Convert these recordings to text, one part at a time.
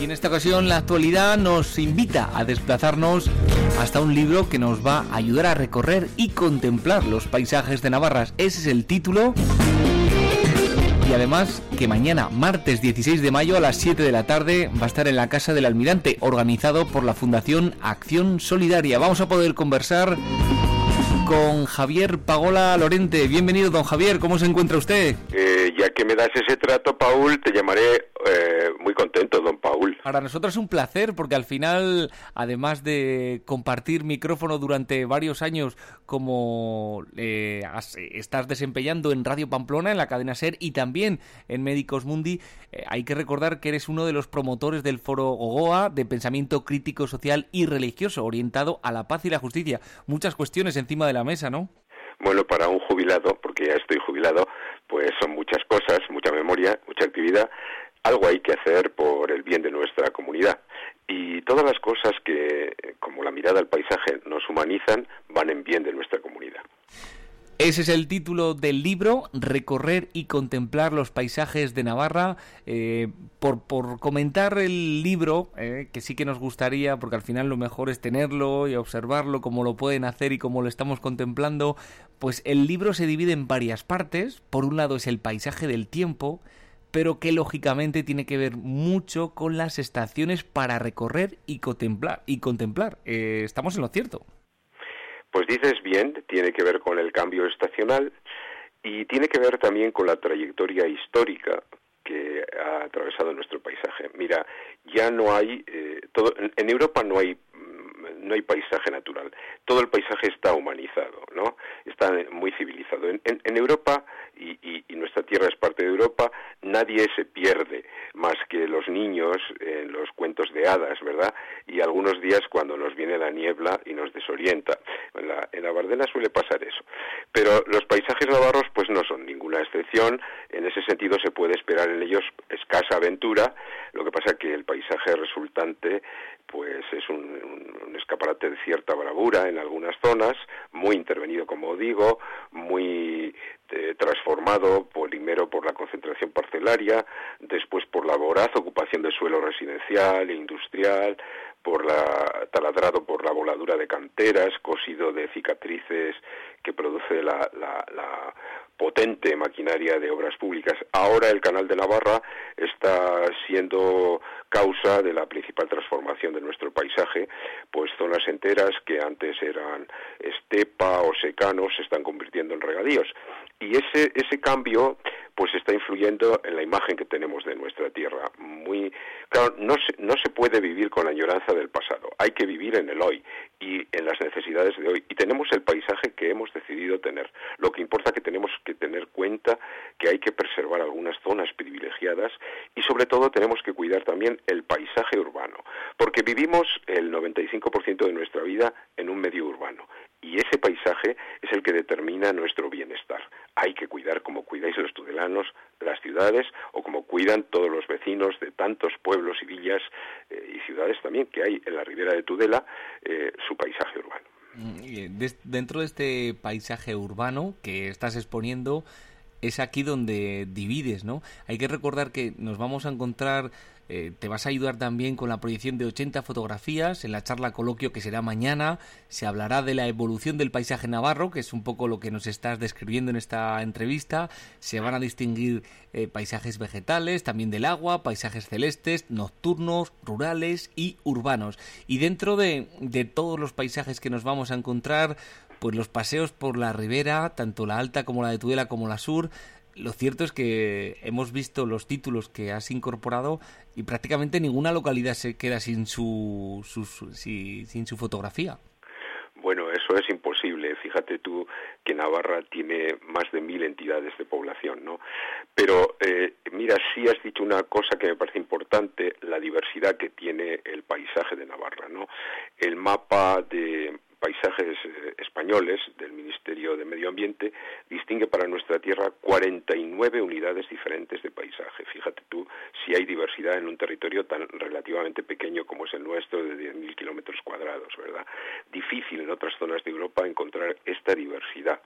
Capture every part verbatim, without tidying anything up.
en esta ocasión la actualidad nos invita a desplazarnos hasta un libro que nos va a ayudar a recorrer y contemplar los paisajes de Navarra. Ese es el título. Y además que mañana, martes dieciséis de mayo a las siete de la tarde, va a estar en la Casa del Almirante, organizado por la Fundación Acción Solidaria. Vamos a poder conversar con Javier Pagola Lorente. Bienvenido, don Javier, ¿cómo se encuentra usted? Eh, ya que me das ese trato, Paul, te llamaré eh, muy contento, don Paul. Para nosotros es un placer, porque al final, además de compartir micrófono durante varios años, como eh, has, estás desempeñando en Radio Pamplona, en la cadena SER, y también en Médicos Mundi, eh, hay que recordar que eres uno de los promotores del Foro Gogoa, de pensamiento crítico, social y religioso, orientado a la paz y la justicia. Muchas cuestiones encima de la mesa, ¿no? Bueno, para un jubilado, porque ya estoy jubilado, pues son muchas cosas, mucha memoria, mucha actividad. Algo hay que hacer por el bien de nuestra comunidad. Y todas las cosas que, como la mirada al paisaje, nos humanizan, van en bien de nuestra comunidad. Ese es el título del libro, Recorrer y contemplar los paisajes de Navarra. Eh, por, por comentar el libro, eh, que sí que nos gustaría, porque al final lo mejor es tenerlo y observarlo como lo pueden hacer y como lo estamos contemplando, pues el libro se divide en varias partes. Por un lado es el paisaje del tiempo, pero que lógicamente tiene que ver mucho con las estaciones para recorrer y contemplar. Y contemplar. Eh, ¿Estamos en lo cierto? Pues dices bien, tiene que ver con el cambio estacional y tiene que ver también con la trayectoria histórica que ha atravesado nuestro paisaje. Mira, ya no hay, eh, todo, en, en Europa no hay no hay paisaje natural, todo el paisaje está humanizado, ¿no? Está muy civilizado. En, en, en Europa, y, y, y nuestra tierra es parte de Europa, nadie se pierde más que los niños en los cuentos de hadas, ¿verdad? Y algunos días cuando nos viene la niebla y nos desorienta. En la, en la Bardena suele pasar eso. Pero los paisajes navarros pues no son ninguna excepción, en ese sentido se puede esperar en ellos escasa aventura, lo que pasa que el paisaje resultante pues es un, un, un escaparate de cierta bravura en algunas zonas, muy intervenido, como digo, muy eh, transformado primero por la concentración parcelaria, después por la voraz ocupación de suelo residencial e industrial, por la taladrado por la voladura de canteras, cosido de cicatrices que produce la, la, la potente maquinaria de obras públicas. Ahora el Canal de Navarra está siendo causa de la principal transformación de nuestro paisaje, pues zonas enteras que antes eran estepa o secanos se están convirtiendo en regadíos. Y ese ese cambio pues está influyendo en la imagen que tenemos de nuestra tierra. Muy claro, no se, no se puede vivir con la añoranza del pasado, hay que vivir en el hoy y en las necesidades de hoy. Y tenemos el paisaje que hemos decidido tener. Lo que importa es que tenemos que tener cuenta que hay que preservar algunas zonas privilegiadas y sobre todo tenemos que cuidar también el paisaje urbano, porque vivimos el noventa y cinco por ciento de nuestra vida en un medio urbano. Y ese paisaje es el que determina nuestro bienestar. Hay que cuidar como cuidáis los tudelanos las ciudades o como cuidan todos los vecinos de tantos pueblos y villas eh, y ciudades también que hay en la ribera de Tudela, eh, su paisaje urbano. Dentro de este paisaje urbano que estás exponiendo, es aquí donde divides, ¿no? Hay que recordar que nos vamos a encontrar, eh, te vas a ayudar también con la proyección de ochenta fotografías. En la charla coloquio que será mañana se hablará de la evolución del paisaje navarro, que es un poco lo que nos estás describiendo en esta entrevista. Se van a distinguir eh, paisajes vegetales, también del agua, paisajes celestes, nocturnos, rurales y urbanos. Y dentro de, de todos los paisajes que nos vamos a encontrar, pues los paseos por la ribera, tanto la alta como la de Tudela como la sur, lo cierto es que hemos visto los títulos que has incorporado y prácticamente ninguna localidad se queda sin su, su, su sin, sin su fotografía. Bueno, eso es imposible. Fíjate tú que Navarra tiene más de mil entidades de población, ¿no? Pero, eh, mira, sí has dicho una cosa que me parece importante, la diversidad que tiene el paisaje de Navarra, ¿no? El mapa de paisajes eh, españoles del Ministerio de Medio Ambiente distingue para nuestra tierra cuarenta y nueve unidades diferentes de paisaje. Fíjate tú si hay diversidad en un territorio tan relativamente pequeño como es el nuestro, de diez mil kilómetros cuadrados, ¿verdad? Difícil en otras zonas de Europa encontrar esta diversidad.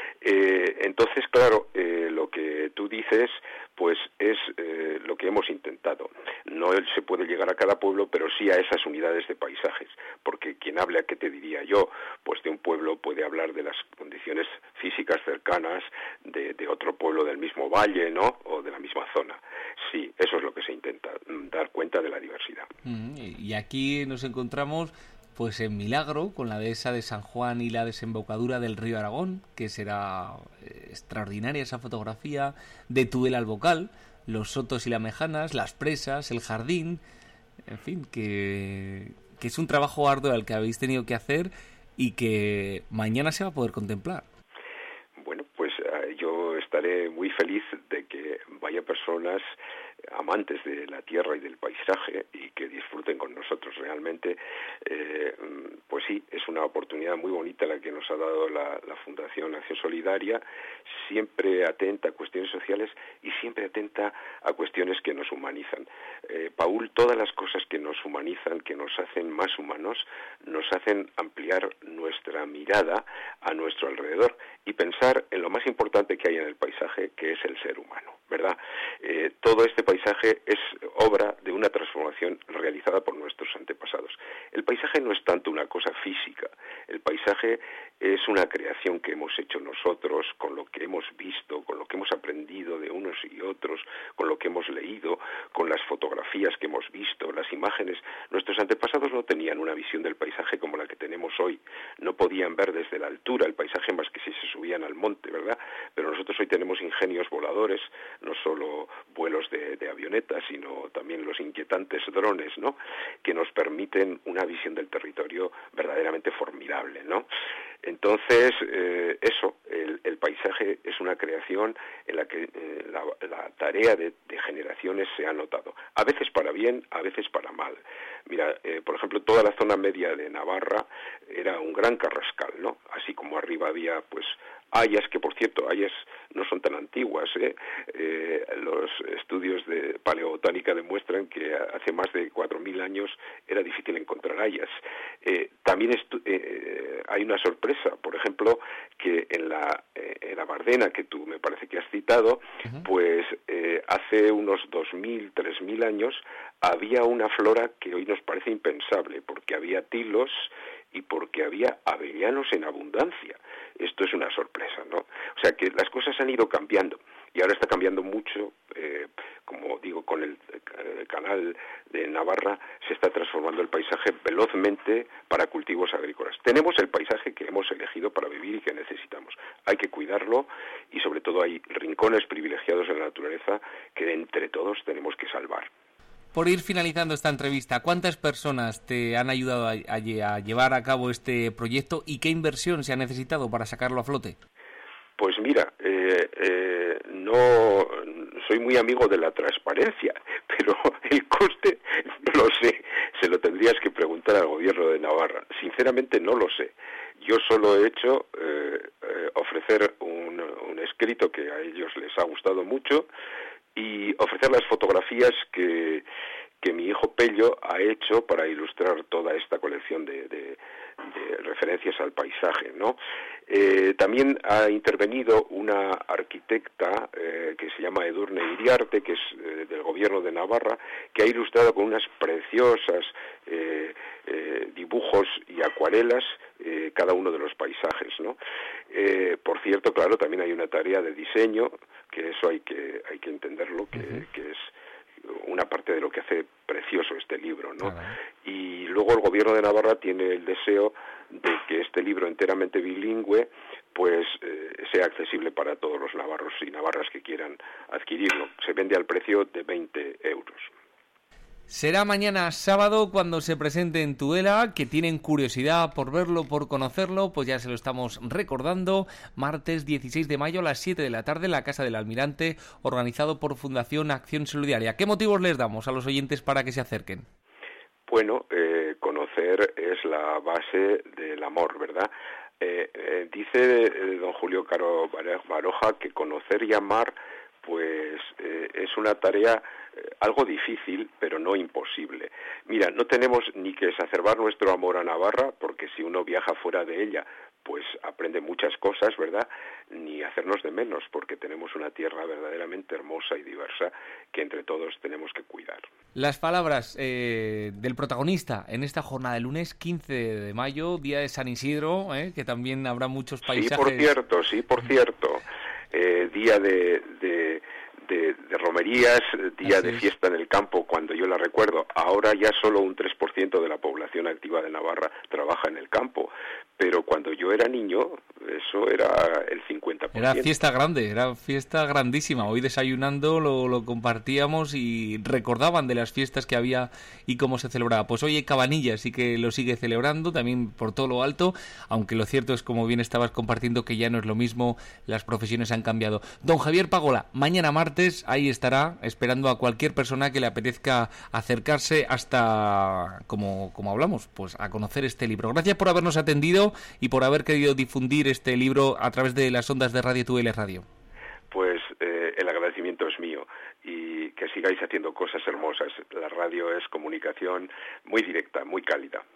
Eh, entonces, claro, eh, lo que tú dices, pues es eh, lo que hemos intentado. No se puede llegar a cada pueblo, pero sí a esas unidades de paisajes, porque quien hable, ¿a qué te diría yo? Pues de un pueblo puede hablar de las condiciones físicas cercanas de, de otro pueblo del mismo valle, ¿no? O de la misma zona. Sí, eso es lo que se intenta, dar cuenta de la diversidad. Mm, y aquí nos encontramos pues en Milagro, con la dehesa de San Juan y la desembocadura del río Aragón, que será eh, extraordinaria esa fotografía, de Tudela al Bocal, los sotos y las mejanas, las presas, el jardín, en fin, que, que es un trabajo arduo al que habéis tenido que hacer y que mañana se va a poder contemplar. Bueno, pues uh, yo estaré muy feliz de que vaya personas amantes de la tierra y del paisaje y que disfruten con nosotros realmente. Eh, pues sí, es una oportunidad muy bonita la que nos ha dado la, la Fundación Acción Solidaria, siempre atenta a cuestiones sociales y siempre atenta a cuestiones que nos humanizan. Eh, Paul, todas las cosas que nos humanizan, que nos hacen más humanos, nos hacen ampliar nuestra mirada a nuestro alrededor y pensar en lo más importante que hay en el paisaje, que es el ser humano, ¿verdad? Eh, todo este paisaje es obra de una transformación realizada por nuestros antepasados. El paisaje no es tanto una cosa física, el paisaje es una creación que hemos hecho nosotros con lo que hemos visto, con lo que hemos aprendido de unos y otros, con lo que hemos leído, con las fotografías que hemos visto, las imágenes. Nuestros antepasados no tenían una visión del paisaje como la que tenemos hoy, no podían ver desde la altura el paisaje más que si se subían al monte, ¿verdad? Pero nosotros hoy tenemos ingenios voladores, no solo vuelos de, de avionetas, sino también los inquietantes drones, ¿no?, que nos permiten una visión del territorio verdaderamente formidable, ¿no? Entonces, eh, eso, el, el paisaje es una creación en la que eh, la, la tarea de, de generaciones se ha notado, a veces para bien, a veces para mal. Mira, eh, por ejemplo, toda la zona media de Navarra era un gran carrascal, ¿no? Así como arriba había, pues, hayas, que por cierto, hayas no son tan antiguas, ¿eh? Eh, los estudios de paleobotánica demuestran que hace más de cuatro mil años era difícil encontrar hayas. Eh, también estu- eh, hay una sorpresa, por ejemplo, que en la, eh, en la Bardena, que tú me parece que has citado, uh-huh. pues eh, hace unos dos mil, tres mil años había una flora que hoy nos parece impensable, porque había tilos y porque había avellanos en abundancia. Esto es una sorpresa, ¿no? O sea que las cosas han ido cambiando y ahora está cambiando mucho, eh, como digo, con el, el canal de Navarra se está transformando el paisaje velozmente para cultivos agrícolas. Tenemos el paisaje que hemos elegido para vivir y que necesitamos. Hay que cuidarlo y sobre todo hay rincones privilegiados en la naturaleza que entre todos tenemos que salvar. Por ir finalizando esta entrevista, ¿cuántas personas te han ayudado a, a, a llevar a cabo este proyecto y qué inversión se ha necesitado para sacarlo a flote? Pues mira, eh, eh, no soy muy amigo de la transparencia, pero el coste no lo sé, se lo tendrías que preguntar al gobierno de Navarra. Sinceramente no lo sé. Yo solo he hecho eh, eh, ofrecer un, un escrito que a ellos les ha gustado mucho y ofrecer las fotografías que, que mi hijo Pello ha hecho para ilustrar toda esta colección de, de, de referencias al paisaje, ¿no? Eh, también ha intervenido una arquitecta eh, que se llama Edurne Iriarte, que es eh, del gobierno de Navarra, que ha ilustrado con unas preciosas eh, eh, dibujos y acuarelas eh, cada uno de los paisajes, ¿no? Eh, por cierto, claro, también hay una tarea de diseño, que eso hay que hay que entenderlo, que, uh-huh. que es una parte de lo que hace precioso este libro, ¿no? Uh-huh. Y luego el gobierno de Navarra tiene el deseo de que este libro enteramente bilingüe pues eh, sea accesible para todos los navarros y navarras que quieran adquirirlo. Se vende al precio de veinte euros. Será mañana sábado cuando se presente en Tudela, que tienen curiosidad por verlo, por conocerlo, pues ya se lo estamos recordando. Martes dieciséis de mayo a las siete de la tarde en la Casa del Almirante, organizado por Fundación Acción Solidaria. ¿Qué motivos les damos a los oyentes para que se acerquen? Bueno, eh, conocer es la base del amor, ¿verdad? Eh, eh, dice eh, don Julio Caro Baroja que conocer y amar pues eh, es una tarea algo difícil, pero no imposible. Mira, no tenemos ni que exacerbar nuestro amor a Navarra, porque si uno viaja fuera de ella, pues aprende muchas cosas, ¿verdad? Ni hacernos de menos, porque tenemos una tierra verdaderamente hermosa y diversa que entre todos tenemos que cuidar. Las palabras eh, del protagonista en esta jornada de lunes quince de mayo, día de San Isidro, eh, que también habrá muchos paisajes. Sí, por cierto, sí, por cierto. Eh, día de, de, de, de romerías, día Así de es. Fiesta en el campo, cuando yo la recuerdo. Ahora ya solo un tres por ciento de la población activa de Navarra trabaja en el campo, pero cuando yo era niño, eso era el cincuenta por ciento. Era fiesta grande, era fiesta grandísima. Hoy desayunando lo, lo compartíamos y recordaban de las fiestas que había y cómo se celebraba. Pues hoy Cabanillas sí que lo sigue celebrando, también por todo lo alto, aunque lo cierto es, como bien estabas compartiendo, que ya no es lo mismo, las profesiones han cambiado. Don Javier Pagola, mañana martes, ahí estará, esperando a cualquier persona que le apetezca acercarse hasta, como, como hablamos, pues a conocer este libro. Gracias por habernos atendido y por haber querido difundir este libro a través de las ondas de Radio Tu L Radio. Pues eh, el agradecimiento es mío y que sigáis haciendo cosas hermosas. La radio es comunicación muy directa, muy cálida.